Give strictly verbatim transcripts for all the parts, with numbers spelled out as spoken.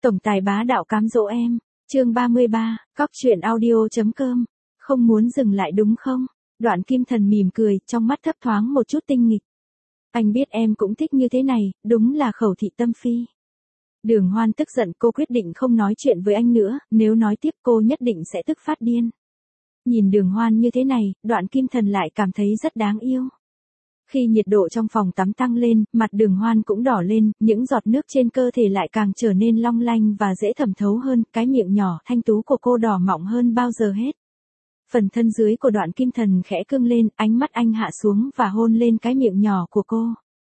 Tổng tài bá đạo cám dỗ em. Chương ba mươi ba, cóc truyện audio chấm com. Không muốn dừng lại đúng không? Đoạn Kim Thần mỉm cười, trong mắt thấp thoáng một chút tinh nghịch. Anh biết em cũng thích như thế này, đúng là khẩu thị tâm phi. Đường Hoan tức giận, cô quyết định không nói chuyện với anh nữa, nếu nói tiếp cô nhất định sẽ tức phát điên. Nhìn Đường Hoan như thế này, Đoạn Kim Thần lại cảm thấy rất đáng yêu. Khi nhiệt độ trong phòng tắm tăng lên, mặt Đường Hoan cũng đỏ lên, những giọt nước trên cơ thể lại càng trở nên long lanh và dễ thẩm thấu hơn, cái miệng nhỏ thanh tú của cô đỏ mọng hơn bao giờ hết. Phần thân dưới của Đoạn Kim Thần khẽ cương lên, ánh mắt anh hạ xuống và hôn lên cái miệng nhỏ của cô.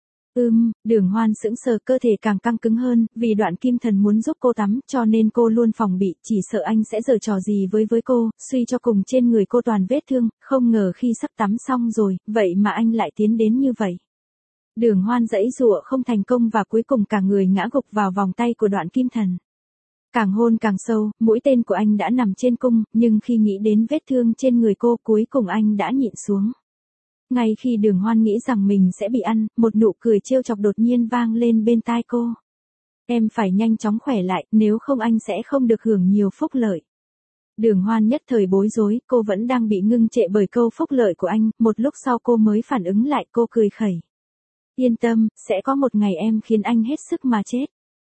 Ưm, Đường Hoan sững sờ, cơ thể càng căng cứng hơn, vì Đoạn Kim Thần muốn giúp cô tắm, cho nên cô luôn phòng bị, chỉ sợ anh sẽ giở trò gì với với cô, suy cho cùng trên người cô toàn vết thương, không ngờ khi sắp tắm xong rồi, vậy mà anh lại tiến đến như vậy. Đường Hoan giãy giụa không thành công và cuối cùng cả người ngã gục vào vòng tay của Đoạn Kim Thần. Càng hôn càng sâu, mũi tên của anh đã nằm trên cung, nhưng khi nghĩ đến vết thương trên người cô, cuối cùng anh đã nhịn xuống. Ngay khi Đường Hoan nghĩ rằng mình sẽ bị ăn, một nụ cười trêu chọc đột nhiên vang lên bên tai cô. Em phải nhanh chóng khỏe lại, nếu không anh sẽ không được hưởng nhiều phúc lợi. Đường Hoan nhất thời bối rối, cô vẫn đang bị ngưng trệ bởi câu phúc lợi của anh, một lúc sau cô mới phản ứng lại, cô cười khẩy. Yên tâm, sẽ có một ngày em khiến anh hết sức mà chết.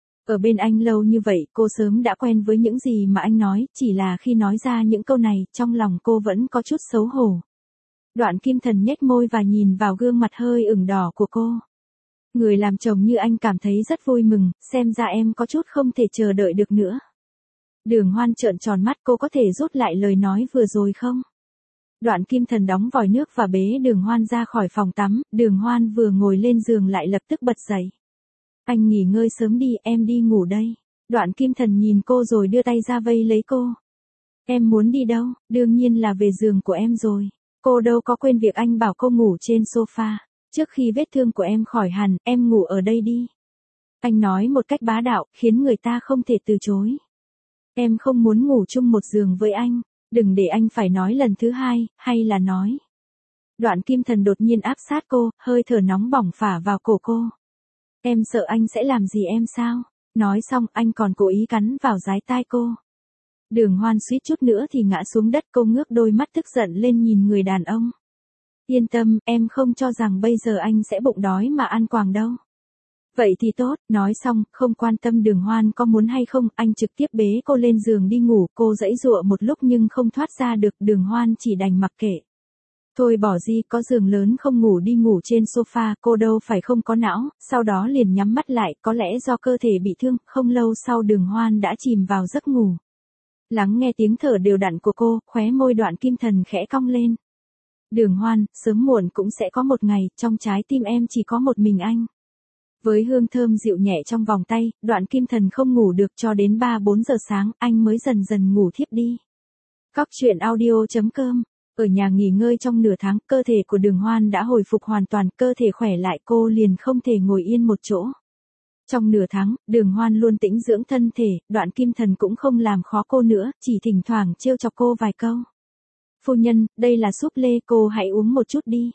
Ở bên anh lâu như vậy, cô sớm đã quen với những gì mà anh nói, chỉ là khi nói ra những câu này, trong lòng cô vẫn có chút xấu hổ. Đoạn Kim Thần nhếch môi và nhìn vào gương mặt hơi ửng đỏ của cô. Người làm chồng như anh cảm thấy rất vui mừng, xem ra em có chút không thể chờ đợi được nữa. Đường Hoan trợn tròn mắt, cô có thể rút lại lời nói vừa rồi không? Đoạn Kim Thần đóng vòi nước và bế Đường Hoan ra khỏi phòng tắm, Đường Hoan vừa ngồi lên giường lại lập tức bật dậy. Anh nghỉ ngơi sớm đi, em đi ngủ đây. Đoạn Kim Thần nhìn cô rồi đưa tay ra vây lấy cô. Em muốn đi đâu? Đương nhiên là về giường của em rồi. Cô đâu có quên việc anh bảo cô ngủ trên sofa. Trước khi vết thương của em khỏi hẳn, em ngủ ở đây đi. Anh nói một cách bá đạo, khiến người ta không thể từ chối. Em không muốn ngủ chung một giường với anh. Đừng để anh phải nói lần thứ hai, hay là nói. Đoạn Kim Thần đột nhiên áp sát cô, hơi thở nóng bỏng phả vào cổ cô. Em sợ anh sẽ làm gì em sao? Nói xong, anh còn cố ý cắn vào dái tai cô. Đường Hoan suýt chút nữa thì ngã xuống đất, cô ngước đôi mắt tức giận lên nhìn người đàn ông. Yên tâm, em không cho rằng bây giờ anh sẽ bụng đói mà ăn quàng đâu. Vậy thì tốt, nói xong, không quan tâm Đường Hoan có muốn hay không, anh trực tiếp bế cô lên giường đi ngủ, cô giãy giụa một lúc nhưng không thoát ra được, Đường Hoan chỉ đành mặc kệ. Thôi bỏ đi, có giường lớn không ngủ đi ngủ trên sofa, cô đâu phải không có não, sau đó liền nhắm mắt lại, có lẽ do cơ thể bị thương, không lâu sau Đường Hoan đã chìm vào giấc ngủ. Lắng nghe tiếng thở đều đặn của cô, khóe môi Đoạn Kim Thần khẽ cong lên. Đường Hoan, sớm muộn cũng sẽ có một ngày, trong trái tim em chỉ có một mình anh. Với hương thơm dịu nhẹ trong vòng tay, Đoạn Kim Thần không ngủ được cho đến ba bốn giờ sáng, anh mới dần dần ngủ thiếp đi. Cóc truyện audio chấm com. Ở nhà nghỉ ngơi trong nửa tháng, cơ thể của Đường Hoan đã hồi phục hoàn toàn, cơ thể khỏe lại, cô liền không thể ngồi yên một chỗ. Trong nửa tháng, Đường Hoan luôn tĩnh dưỡng thân thể, Đoạn Kim Thần cũng không làm khó cô nữa, chỉ thỉnh thoảng trêu chọc cô vài câu. Phu nhân, đây là súp lê, cô hãy uống một chút đi.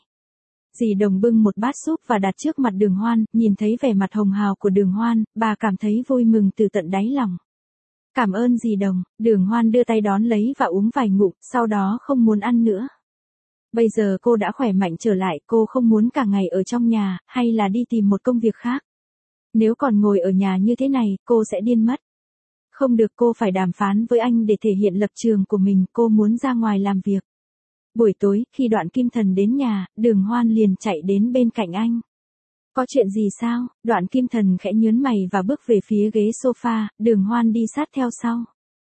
Dì Đồng bưng một bát súp và đặt trước mặt Đường Hoan, nhìn thấy vẻ mặt hồng hào của Đường Hoan, bà cảm thấy vui mừng từ tận đáy lòng. Cảm ơn dì Đồng, Đường Hoan đưa tay đón lấy và uống vài ngụm, sau đó không muốn ăn nữa. Bây giờ cô đã khỏe mạnh trở lại, cô không muốn cả ngày ở trong nhà, hay là đi tìm một công việc khác. Nếu còn ngồi ở nhà như thế này, cô sẽ điên mất. Không được, cô phải đàm phán với anh để thể hiện lập trường của mình, cô muốn ra ngoài làm việc. Buổi tối, khi Đoạn Kim Thần đến nhà, Đường Hoan liền chạy đến bên cạnh anh. Có chuyện gì sao? Đoạn Kim Thần khẽ nhớn mày và bước về phía ghế sofa, Đường Hoan đi sát theo sau.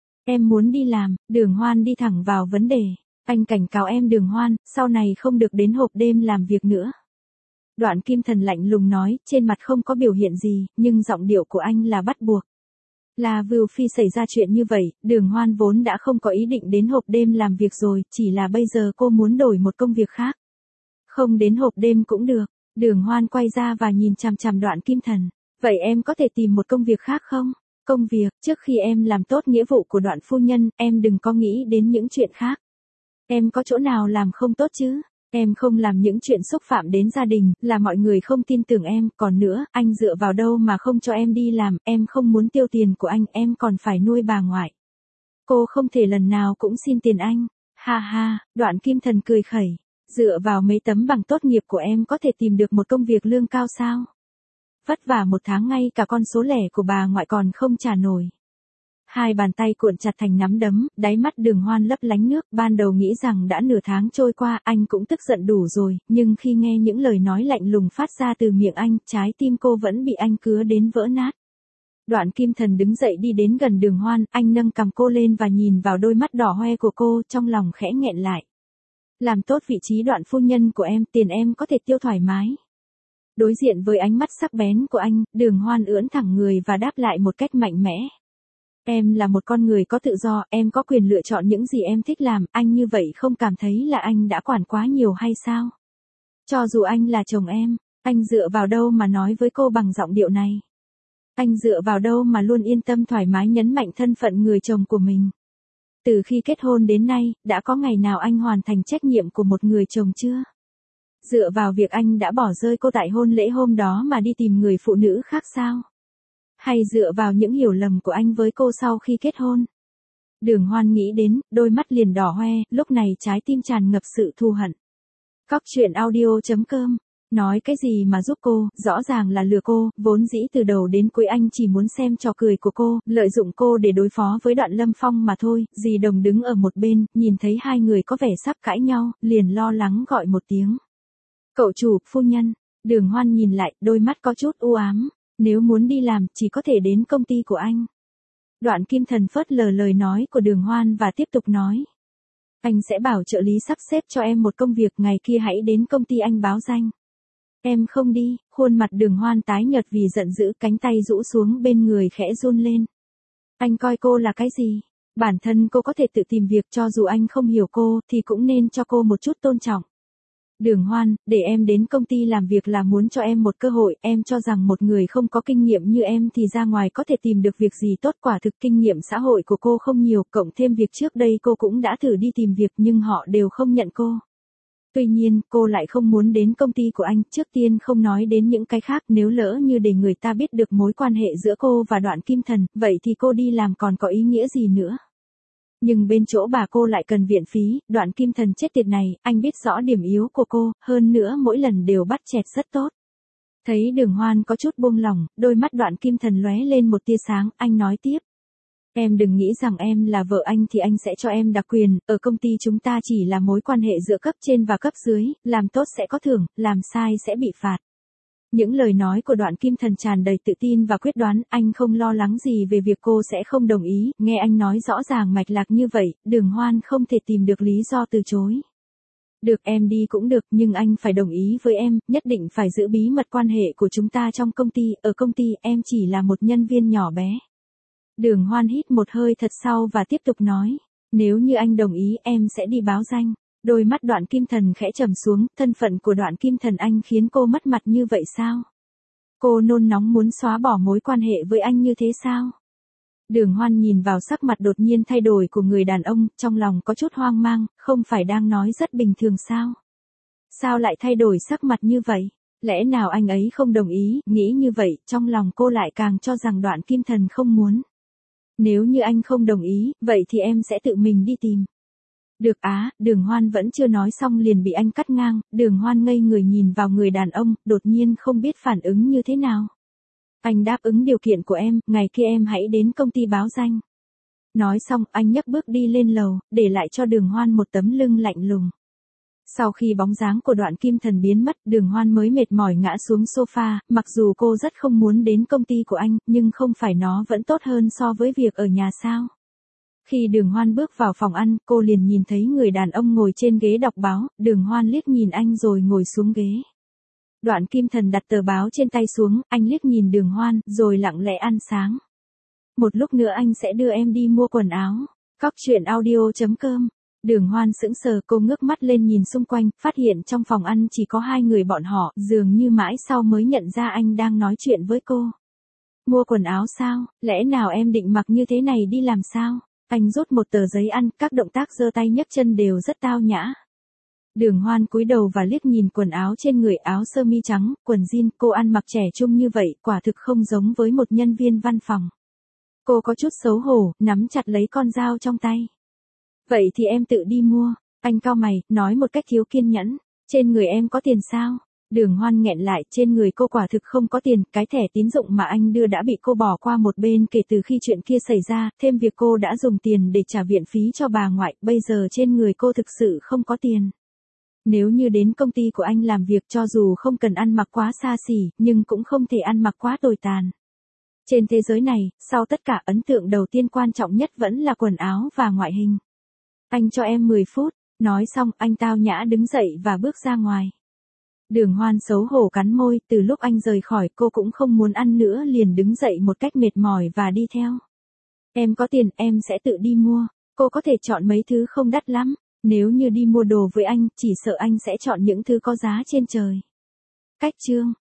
Em muốn đi làm, Đường Hoan đi thẳng vào vấn đề. Anh cảnh cáo em Đường Hoan, sau này không được đến hộp đêm làm việc nữa. Đoạn Kim Thần lạnh lùng nói, trên mặt không có biểu hiện gì, nhưng giọng điệu của anh là bắt buộc. Là Vưu Phi xảy ra chuyện như vậy, Đường Hoan vốn đã không có ý định đến hộp đêm làm việc rồi, chỉ là bây giờ cô muốn đổi một công việc khác. Không đến hộp đêm cũng được. Đường Hoan quay ra và nhìn chằm chằm Đoạn Kim Thần. Vậy em có thể tìm một công việc khác không? Công việc, trước khi em làm tốt nghĩa vụ của Đoạn phu nhân, em đừng có nghĩ đến những chuyện khác. Em có chỗ nào làm không tốt chứ? Em không làm những chuyện xúc phạm đến gia đình, là mọi người không tin tưởng em, còn nữa, anh dựa vào đâu mà không cho em đi làm, em không muốn tiêu tiền của anh, em còn phải nuôi bà ngoại. Cô không thể lần nào cũng xin tiền anh. Ha ha, Đoạn Kim Thần cười khẩy. Dựa vào mấy tấm bằng tốt nghiệp của em có thể tìm được một công việc lương cao sao? Vất vả một tháng ngay cả con số lẻ của bà ngoại còn không trả nổi. Hai bàn tay cuộn chặt thành nắm đấm, đáy mắt Đường Hoan lấp lánh nước, ban đầu nghĩ rằng đã nửa tháng trôi qua, anh cũng tức giận đủ rồi, nhưng khi nghe những lời nói lạnh lùng phát ra từ miệng anh, trái tim cô vẫn bị anh cứa đến vỡ nát. Đoạn Kim Thần đứng dậy đi đến gần Đường Hoan, anh nâng cằm cô lên và nhìn vào đôi mắt đỏ hoe của cô, trong lòng khẽ nghẹn lại. Làm tốt vị trí Đoạn phu nhân của em, tiền em có thể tiêu thoải mái. Đối diện với ánh mắt sắc bén của anh, Đường Hoan ưỡn thẳng người và đáp lại một cách mạnh mẽ. Em là một con người có tự do, em có quyền lựa chọn những gì em thích làm, anh như vậy không cảm thấy là anh đã quản quá nhiều hay sao? Cho dù anh là chồng em, anh dựa vào đâu mà nói với cô bằng giọng điệu này? Anh dựa vào đâu mà luôn yên tâm thoải mái nhấn mạnh thân phận người chồng của mình? Từ khi kết hôn đến nay, đã có ngày nào anh hoàn thành trách nhiệm của một người chồng chưa? Dựa vào việc anh đã bỏ rơi cô tại hôn lễ hôm đó mà đi tìm người phụ nữ khác sao? Hay dựa vào những hiểu lầm của anh với cô sau khi kết hôn? Đường Hoan nghĩ đến, đôi mắt liền đỏ hoe, lúc này trái tim tràn ngập sự thù hận. Cóc truyện audio chấm com. Nói cái gì mà giúp cô, rõ ràng là lừa cô, vốn dĩ từ đầu đến cuối anh chỉ muốn xem trò cười của cô, lợi dụng cô để đối phó với Đoạn Lâm Phong mà thôi. Dì Đồng đứng ở một bên, nhìn thấy hai người có vẻ sắp cãi nhau, liền lo lắng gọi một tiếng. Cậu chủ, phu nhân. Đường Hoan nhìn lại, đôi mắt có chút u ám. Nếu muốn đi làm, chỉ có thể đến công ty của anh. Đoạn Kim Thần phớt lờ lời nói của Đường Hoan và tiếp tục nói. Anh sẽ bảo trợ lý sắp xếp cho em một công việc, ngày kia hãy đến công ty anh báo danh. Em không đi, khuôn mặt Đường Hoan tái nhợt vì giận dữ, cánh tay rũ xuống bên người khẽ run lên. Anh coi cô là cái gì? Bản thân cô có thể tự tìm việc, cho dù anh không hiểu cô, thì cũng nên cho cô một chút tôn trọng. Đường Hoan, để em đến công ty làm việc là muốn cho em một cơ hội, em cho rằng một người không có kinh nghiệm như em thì ra ngoài có thể tìm được việc gì tốt, quả thực kinh nghiệm xã hội của cô không nhiều, cộng thêm việc trước đây cô cũng đã thử đi tìm việc nhưng họ đều không nhận cô. Tuy nhiên, cô lại không muốn đến công ty của anh, trước tiên không nói đến những cái khác, nếu lỡ như để người ta biết được mối quan hệ giữa cô và Đoạn Kim Thần, vậy thì cô đi làm còn có ý nghĩa gì nữa. Nhưng bên chỗ bà cô lại cần viện phí, Đoạn Kim Thần chết tiệt này, anh biết rõ điểm yếu của cô, hơn nữa mỗi lần đều bắt chẹt rất tốt. Thấy Đường Hoan có chút buông lỏng, đôi mắt Đoạn Kim Thần lóe lên một tia sáng, anh nói tiếp. Em đừng nghĩ rằng em là vợ anh thì anh sẽ cho em đặc quyền, ở công ty chúng ta chỉ là mối quan hệ giữa cấp trên và cấp dưới, làm tốt sẽ có thưởng, làm sai sẽ bị phạt. Những lời nói của Đoạn Kim Thần tràn đầy tự tin và quyết đoán, anh không lo lắng gì về việc cô sẽ không đồng ý, nghe anh nói rõ ràng mạch lạc như vậy, Đường Hoan không thể tìm được lý do từ chối. Được, em đi cũng được, nhưng anh phải đồng ý với em, nhất định phải giữ bí mật quan hệ của chúng ta trong công ty, ở công ty em chỉ là một nhân viên nhỏ bé. Đường Hoan hít một hơi thật sâu và tiếp tục nói, nếu như anh đồng ý em sẽ đi báo danh. Đôi mắt Đoạn Kim Thần khẽ trầm xuống, thân phận của Đoạn Kim Thần anh khiến cô mất mặt như vậy sao? Cô nôn nóng muốn xóa bỏ mối quan hệ với anh như thế sao? Đường Hoan nhìn vào sắc mặt đột nhiên thay đổi của người đàn ông, trong lòng có chút hoang mang, không phải đang nói rất bình thường sao? Sao lại thay đổi sắc mặt như vậy? Lẽ nào anh ấy không đồng ý, nghĩ như vậy, trong lòng cô lại càng cho rằng Đoạn Kim Thần không muốn. Nếu như anh không đồng ý, vậy thì em sẽ tự mình đi tìm. Được á, Đường Hoan vẫn chưa nói xong liền bị anh cắt ngang, Đường Hoan ngây người nhìn vào người đàn ông, đột nhiên không biết phản ứng như thế nào. Anh đáp ứng điều kiện của em, ngày kia em hãy đến công ty báo danh. Nói xong, anh nhấc bước đi lên lầu, để lại cho Đường Hoan một tấm lưng lạnh lùng. Sau khi bóng dáng của Đoạn Kim Thần biến mất, Đường Hoan mới mệt mỏi ngã xuống sofa, mặc dù cô rất không muốn đến công ty của anh, nhưng không phải nó vẫn tốt hơn so với việc ở nhà sao? Khi Đường Hoan bước vào phòng ăn, cô liền nhìn thấy người đàn ông ngồi trên ghế đọc báo, Đường Hoan liếc nhìn anh rồi ngồi xuống ghế. Đoạn Kim Thần đặt tờ báo trên tay xuống, anh liếc nhìn Đường Hoan, rồi lặng lẽ ăn sáng. Một lúc nữa anh sẽ đưa em đi mua quần áo. Cóc truyện audio chấm com. Đường Hoan sững sờ, cô ngước mắt lên nhìn xung quanh, phát hiện trong phòng ăn chỉ có hai người bọn họ, dường như mãi sau mới nhận ra anh đang nói chuyện với cô. Mua quần áo sao? Lẽ nào em định mặc như thế này đi làm sao? Anh rút một tờ giấy ăn, các động tác giơ tay nhấc chân đều rất tao nhã. Đường Hoan cúi đầu và liếc nhìn quần áo trên người, áo sơ mi trắng, quần jean, cô ăn mặc trẻ trung như vậy, quả thực không giống với một nhân viên văn phòng. Cô có chút xấu hổ, nắm chặt lấy con dao trong tay. Vậy thì em tự đi mua. Anh cau mày, nói một cách thiếu kiên nhẫn. Trên người em có tiền sao? Đường Hoan nghẹn lại, trên người cô quả thực không có tiền, cái thẻ tín dụng mà anh đưa đã bị cô bỏ qua một bên kể từ khi chuyện kia xảy ra, thêm việc cô đã dùng tiền để trả viện phí cho bà ngoại, bây giờ trên người cô thực sự không có tiền. Nếu như đến công ty của anh làm việc cho dù không cần ăn mặc quá xa xỉ, nhưng cũng không thể ăn mặc quá tồi tàn. Trên thế giới này, sau tất cả ấn tượng đầu tiên quan trọng nhất vẫn là quần áo và ngoại hình. Anh cho em mười phút, nói xong anh tao nhã đứng dậy và bước ra ngoài. Đường Hoan xấu hổ cắn môi, từ lúc anh rời khỏi cô cũng không muốn ăn nữa liền đứng dậy một cách mệt mỏi và đi theo. Em có tiền em sẽ tự đi mua, cô có thể chọn mấy thứ không đắt lắm, nếu như đi mua đồ với anh chỉ sợ anh sẽ chọn những thứ có giá trên trời. Cách chương